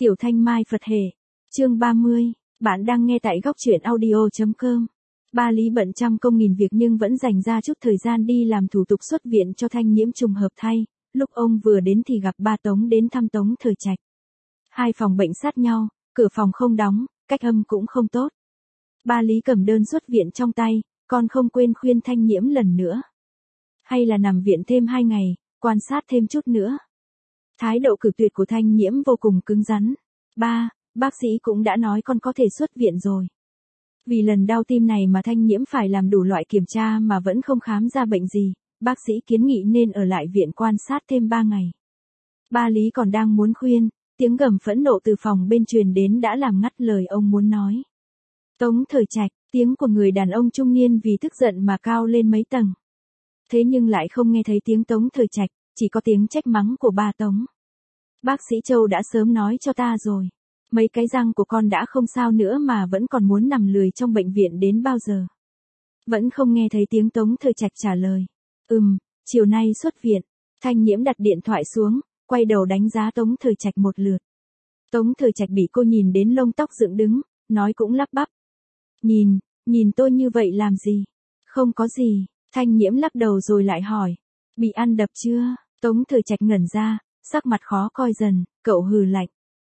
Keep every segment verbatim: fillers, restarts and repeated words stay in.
Tiểu Thanh Mai Phật Hệ. Chương ba mươi. Bạn đang nghe tại góc truyện audio chấm com. Ba Lý bận trăm công nghìn việc nhưng vẫn dành ra chút thời gian đi làm thủ tục xuất viện cho Thanh Nhiễm. Trùng hợp thay, lúc ông vừa đến thì gặp ba Tống đến thăm Tống Thời Trạch. Hai phòng bệnh sát nhau, cửa phòng không đóng, cách âm cũng không tốt. Ba Lý cầm đơn xuất viện trong tay, còn không quên khuyên Thanh Nhiễm lần nữa. Hay là nằm viện thêm hai ngày, quan sát thêm chút nữa. Thái độ cử tuyệt của Thanh Nhiễm vô cùng cứng rắn. Ba, bác sĩ cũng đã nói con có thể xuất viện rồi. Vì lần đau tim này mà Thanh Nhiễm phải làm đủ loại kiểm tra mà vẫn không khám ra bệnh gì, bác sĩ kiến nghị nên ở lại viện quan sát thêm ba ngày. Ba Lý còn đang muốn khuyên, tiếng gầm phẫn nộ từ phòng bên truyền đến đã làm ngắt lời ông muốn nói. Tống Thời Trạch, tiếng của người đàn ông trung niên vì tức giận mà cao lên mấy tầng. Thế nhưng lại không nghe thấy tiếng Tống Thời Trạch, chỉ có tiếng trách mắng của ba Tống. Bác sĩ Châu đã sớm nói cho ta rồi. Mấy cái răng của con đã không sao nữa mà vẫn còn muốn nằm lười trong bệnh viện đến bao giờ. Vẫn không nghe thấy tiếng Tống Thời Trạch trả lời. Ừm, chiều nay xuất viện. Thanh Nhiễm đặt điện thoại xuống, quay đầu đánh giá Tống Thời Trạch một lượt. Tống Thời Trạch bị cô nhìn đến lông tóc dựng đứng, nói cũng lắp bắp. Nhìn, nhìn tôi như vậy làm gì? Không có gì. Thanh Nhiễm lắc đầu rồi lại hỏi. Bị ăn đập chưa? Tống Thời Trạch ngẩn ra, sắc mặt khó coi dần, cậu hừ lạnh.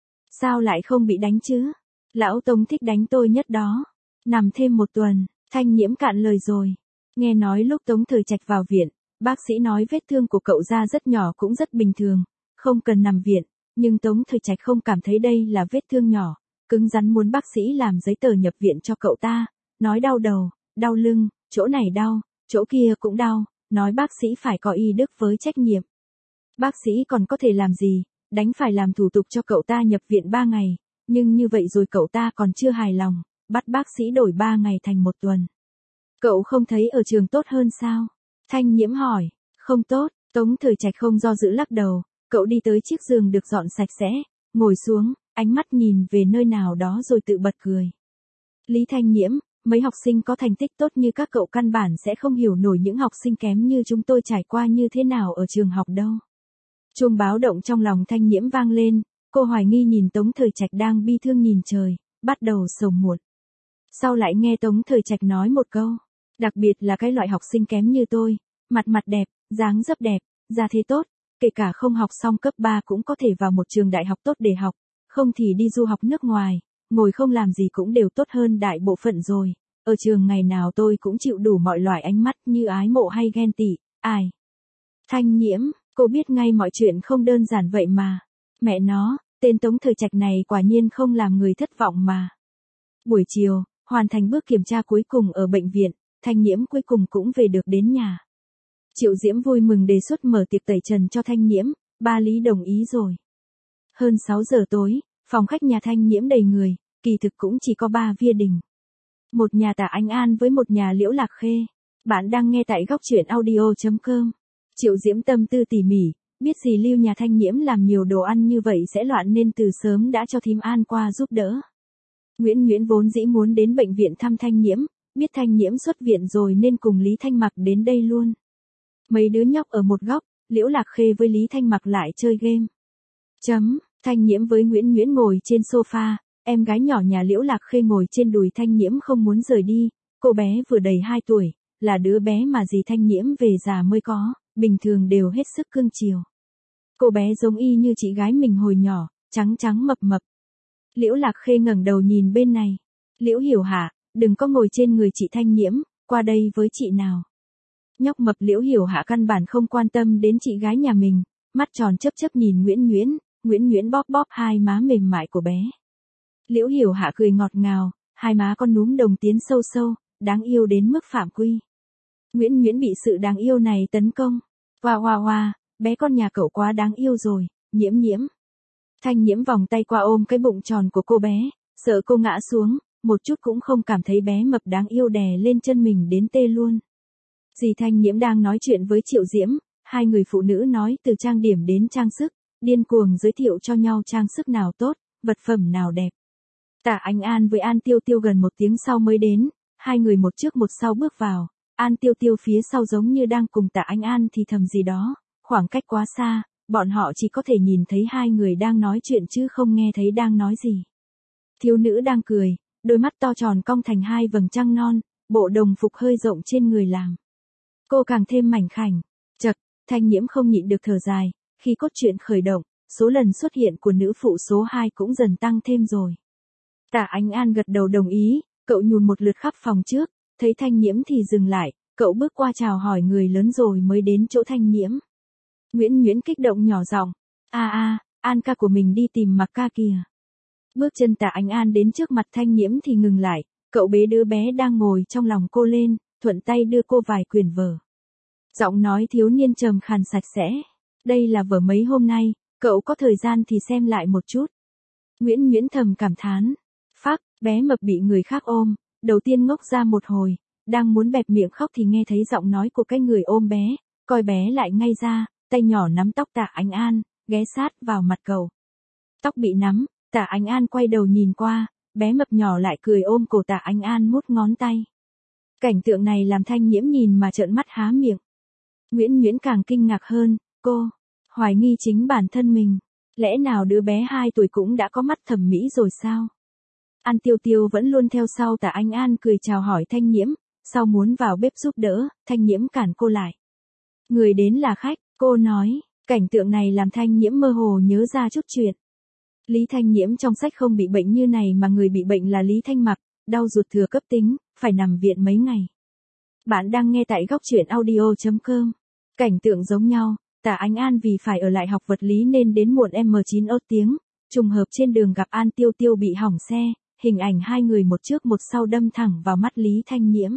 Sao lại không bị đánh chứ? Lão Tống thích đánh tôi nhất đó. Nằm thêm một tuần, Thanh Nhiễm cạn lời rồi. Nghe nói lúc Tống Thời Trạch vào viện, bác sĩ nói vết thương của cậu da rất nhỏ cũng rất bình thường, không cần nằm viện, nhưng Tống Thời Trạch không cảm thấy đây là vết thương nhỏ, cứng rắn muốn bác sĩ làm giấy tờ nhập viện cho cậu ta, nói đau đầu, đau lưng, chỗ này đau, chỗ kia cũng đau, nói bác sĩ phải có y đức với trách nhiệm. Bác sĩ còn có thể làm gì, đánh phải làm thủ tục cho cậu ta nhập viện ba ngày, nhưng như vậy rồi cậu ta còn chưa hài lòng, bắt bác sĩ đổi ba ngày thành một tuần. Cậu không thấy ở trường tốt hơn sao? Thanh Nhiễm hỏi. Không tốt. Tống Thời Trạch không do dự lắc đầu, cậu đi tới chiếc giường được dọn sạch sẽ, ngồi xuống, ánh mắt nhìn về nơi nào đó rồi tự bật cười. Lý Thanh Nhiễm, mấy học sinh có thành tích tốt như các cậu căn bản sẽ không hiểu nổi những học sinh kém như chúng tôi trải qua như thế nào ở trường học đâu. Chuông báo động trong lòng Thanh Nhiễm vang lên, cô hoài nghi nhìn Tống Thời Trạch đang bi thương nhìn trời, bắt đầu sầu muộn. Sau lại nghe Tống Thời Trạch nói một câu, đặc biệt là cái loại học sinh kém như tôi, mặt mặt đẹp, dáng dấp đẹp, ra thế tốt, kể cả không học xong cấp ba cũng có thể vào một trường đại học tốt để học, không thì đi du học nước ngoài, ngồi không làm gì cũng đều tốt hơn đại bộ phận rồi. Ở trường ngày nào tôi cũng chịu đủ mọi loại ánh mắt như ái mộ hay ghen tị, ai. Thanh Nhiễm, cô biết ngay mọi chuyện không đơn giản vậy mà. Mẹ nó, tên Tống Thời Trạch này quả nhiên không làm người thất vọng mà. Buổi chiều, hoàn thành bước kiểm tra cuối cùng ở bệnh viện, Thanh Nhiễm cuối cùng cũng về được đến nhà. Triệu Diễm vui mừng đề xuất mở tiệc tẩy trần cho Thanh Nhiễm, ba Lý đồng ý rồi. Hơn sáu giờ tối, phòng khách nhà Thanh Nhiễm đầy người, kỳ thực cũng chỉ có ba Via Đình. Một nhà Tả Anh An với một nhà Liễu Lạc Khê. Bạn đang nghe tại góc truyện audio chấm com. Triệu Diễm tâm tư tỉ mỉ, biết gì Lưu nhà Thanh Nhiễm làm nhiều đồ ăn như vậy sẽ loạn nên từ sớm đã cho thím An qua giúp đỡ. Nguyễn Nguyễn vốn dĩ muốn đến bệnh viện thăm Thanh Nhiễm, biết Thanh Nhiễm xuất viện rồi nên cùng Lý Thanh Mặc đến đây luôn. Mấy đứa nhóc ở một góc, Liễu Lạc Khê với Lý Thanh Mặc lại chơi game. Chấm, Thanh Nhiễm với Nguyễn Nguyễn ngồi trên sofa, em gái nhỏ nhà Liễu Lạc Khê ngồi trên đùi Thanh Nhiễm không muốn rời đi, cô bé vừa đầy hai tuổi, là đứa bé mà dì Thanh Nhiễm về già mới có, bình thường đều hết sức cưng chiều. Cô bé giống y như chị gái mình hồi nhỏ, trắng trắng mập mập. Liễu Lạc Khê ngẩng đầu nhìn bên này. Liễu Hiểu Hạ, đừng có ngồi trên người chị Thanh Nhiễm, qua đây với chị nào. Nhóc mập Liễu Hiểu Hạ căn bản không quan tâm đến chị gái nhà mình, mắt tròn chớp chớp nhìn Nguyễn Nguyễn, Nguyễn Nguyễn bóp bóp hai má mềm mại của bé. Liễu Hiểu Hạ cười ngọt ngào, hai má con núm đồng tiến sâu sâu, đáng yêu đến mức phạm quy. Nguyễn Nguyễn bị sự đáng yêu này tấn công. Hoa hoa hoa, bé con nhà cậu quá đáng yêu rồi, Nhiễm Nhiễm. Thanh Nhiễm vòng tay qua ôm cái bụng tròn của cô bé, sợ cô ngã xuống, một chút cũng không cảm thấy bé mập đáng yêu đè lên chân mình đến tê luôn. Dì Thanh Nhiễm đang nói chuyện với Triệu Diễm, hai người phụ nữ nói từ trang điểm đến trang sức, điên cuồng giới thiệu cho nhau trang sức nào tốt, vật phẩm nào đẹp. Tả Anh An với An Tiêu Tiêu gần một tiếng sau mới đến, hai người một trước một sau bước vào, An Tiêu Tiêu phía sau giống như đang cùng Tả Anh An thì thầm gì đó, khoảng cách quá xa, bọn họ chỉ có thể nhìn thấy hai người đang nói chuyện chứ không nghe thấy đang nói gì. Thiếu nữ đang cười, đôi mắt to tròn cong thành hai vầng trăng non, bộ đồng phục hơi rộng trên người làm cô càng thêm mảnh khảnh. Chậc, Thanh Nhiễm không nhịn được thở dài, khi cốt truyện khởi động, số lần xuất hiện của nữ phụ số hai cũng dần tăng thêm rồi. Tạ Ánh An gật đầu đồng ý, cậu nhùn một lượt khắp phòng trước, thấy Thanh Nhiễm thì dừng lại, cậu bước qua chào hỏi người lớn rồi mới đến chỗ Thanh Nhiễm. Nguyễn Nguyễn kích động nhỏ giọng, a a, An ca của mình đi tìm Mặc ca kìa. Bước chân Tạ Ánh An đến trước mặt Thanh Nhiễm thì ngừng lại, cậu bế đứa bé đang ngồi trong lòng cô lên, thuận tay đưa cô vài quyển vở. Giọng nói thiếu niên trầm khàn sạch sẽ, đây là vở mấy hôm nay, cậu có thời gian thì xem lại một chút. Nguyễn Nguyễn thầm cảm thán, phác, bé mập bị người khác ôm, đầu tiên ngốc ra một hồi, đang muốn bẹp miệng khóc thì nghe thấy giọng nói của cái người ôm bé, coi bé lại ngay ra, tay nhỏ nắm tóc Tạ Ánh An, ghé sát vào mặt cậu. Tóc bị nắm, Tạ Ánh An quay đầu nhìn qua, bé mập nhỏ lại cười ôm cổ Tạ Ánh An mút ngón tay. Cảnh tượng này làm Thanh Nhiễm nhìn mà trợn mắt há miệng. Nguyễn Nguyễn càng kinh ngạc hơn, cô hoài nghi chính bản thân mình, lẽ nào đứa bé hai tuổi cũng đã có mắt thẩm mỹ rồi sao? An Tiêu Tiêu vẫn luôn theo sau Tạ Ánh An cười chào hỏi Thanh Nhiễm, sau muốn vào bếp giúp đỡ, Thanh Nhiễm cản cô lại. Người đến là khách, cô nói, cảnh tượng này làm Thanh Nhiễm mơ hồ nhớ ra chút chuyện. Lý Thanh Nhiễm trong sách không bị bệnh như này mà người bị bệnh là Lý Thanh Mặc, đau ruột thừa cấp tính, phải nằm viện mấy ngày. Bạn đang nghe tại góc truyện audio chấm com. Cảnh tượng giống nhau, Tạ Ánh An vì phải ở lại học vật lý nên đến muộn em chín ốt tiếng, trùng hợp trên đường gặp An Tiêu Tiêu bị hỏng xe, hình ảnh hai người một trước một sau đâm thẳng vào mắt Lý Thanh Nhiễm.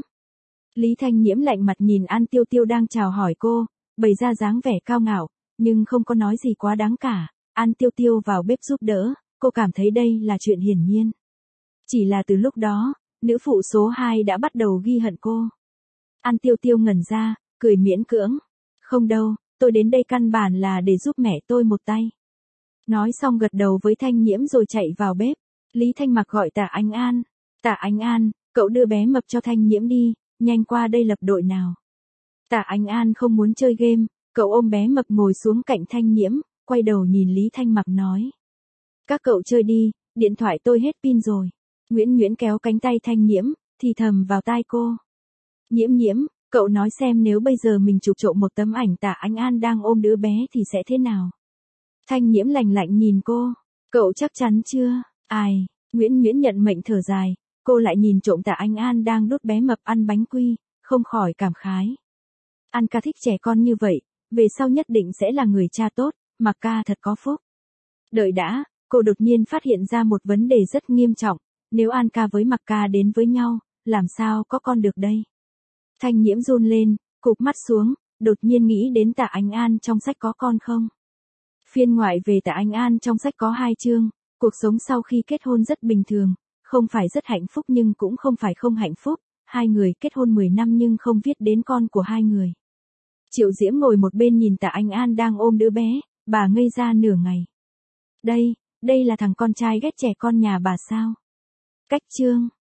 Lý Thanh Nhiễm lạnh mặt nhìn An Tiêu Tiêu đang chào hỏi cô, bày ra dáng vẻ cao ngạo, nhưng không có nói gì quá đáng cả. An Tiêu Tiêu vào bếp giúp đỡ, cô cảm thấy đây là chuyện hiển nhiên. Chỉ là từ lúc đó, nữ phụ số hai đã bắt đầu ghi hận cô. An Tiêu Tiêu ngẩn ra, cười miễn cưỡng. Không đâu, tôi đến đây căn bản là để giúp mẹ tôi một tay. Nói xong gật đầu với Thanh Nhiễm rồi chạy vào bếp. Lý Thanh Mặc gọi Tạ Ánh An. Tạ Ánh An, cậu đưa bé mập cho Thanh Nhiễm đi, nhanh qua đây lập đội nào. Tạ Ánh An không muốn chơi game, cậu ôm bé mập ngồi xuống cạnh Thanh Nhiễm, quay đầu nhìn Lý Thanh Mặc nói. Các cậu chơi đi, điện thoại tôi hết pin rồi. Nguyễn Nguyễn kéo cánh tay Thanh Nhiễm, thì thầm vào tai cô. Nhiễm Nhiễm, cậu nói xem nếu bây giờ mình chụp trộm một tấm ảnh Tạ Ánh An đang ôm đứa bé thì sẽ thế nào? Thanh Nhiễm lạnh lạnh nhìn cô. Cậu chắc chắn chưa? Ai? Nguyễn Nguyễn nhận mệnh thở dài, cô lại nhìn trộm Tạ Ánh An đang đút bé mập ăn bánh quy, không khỏi cảm khái. An ca thích trẻ con như vậy, về sau nhất định sẽ là người cha tốt, Mặc ca thật có phúc. Đợi đã, cô đột nhiên phát hiện ra một vấn đề rất nghiêm trọng, nếu An ca với Mặc ca đến với nhau, làm sao có con được đây? Thanh Nhiễm run lên, cụp mắt xuống, đột nhiên nghĩ đến Tạ Ánh An trong sách có con không? Phiên ngoại về Tạ Ánh An trong sách có hai chương, cuộc sống sau khi kết hôn rất bình thường, không phải rất hạnh phúc nhưng cũng không phải không hạnh phúc, hai người kết hôn mười năm nhưng không viết đến con của hai người. Triệu Diễm ngồi một bên nhìn Tạ Ánh An đang ôm đứa bé, bà ngây ra nửa ngày. Đây, đây là thằng con trai ghét trẻ con nhà bà sao? Cách chương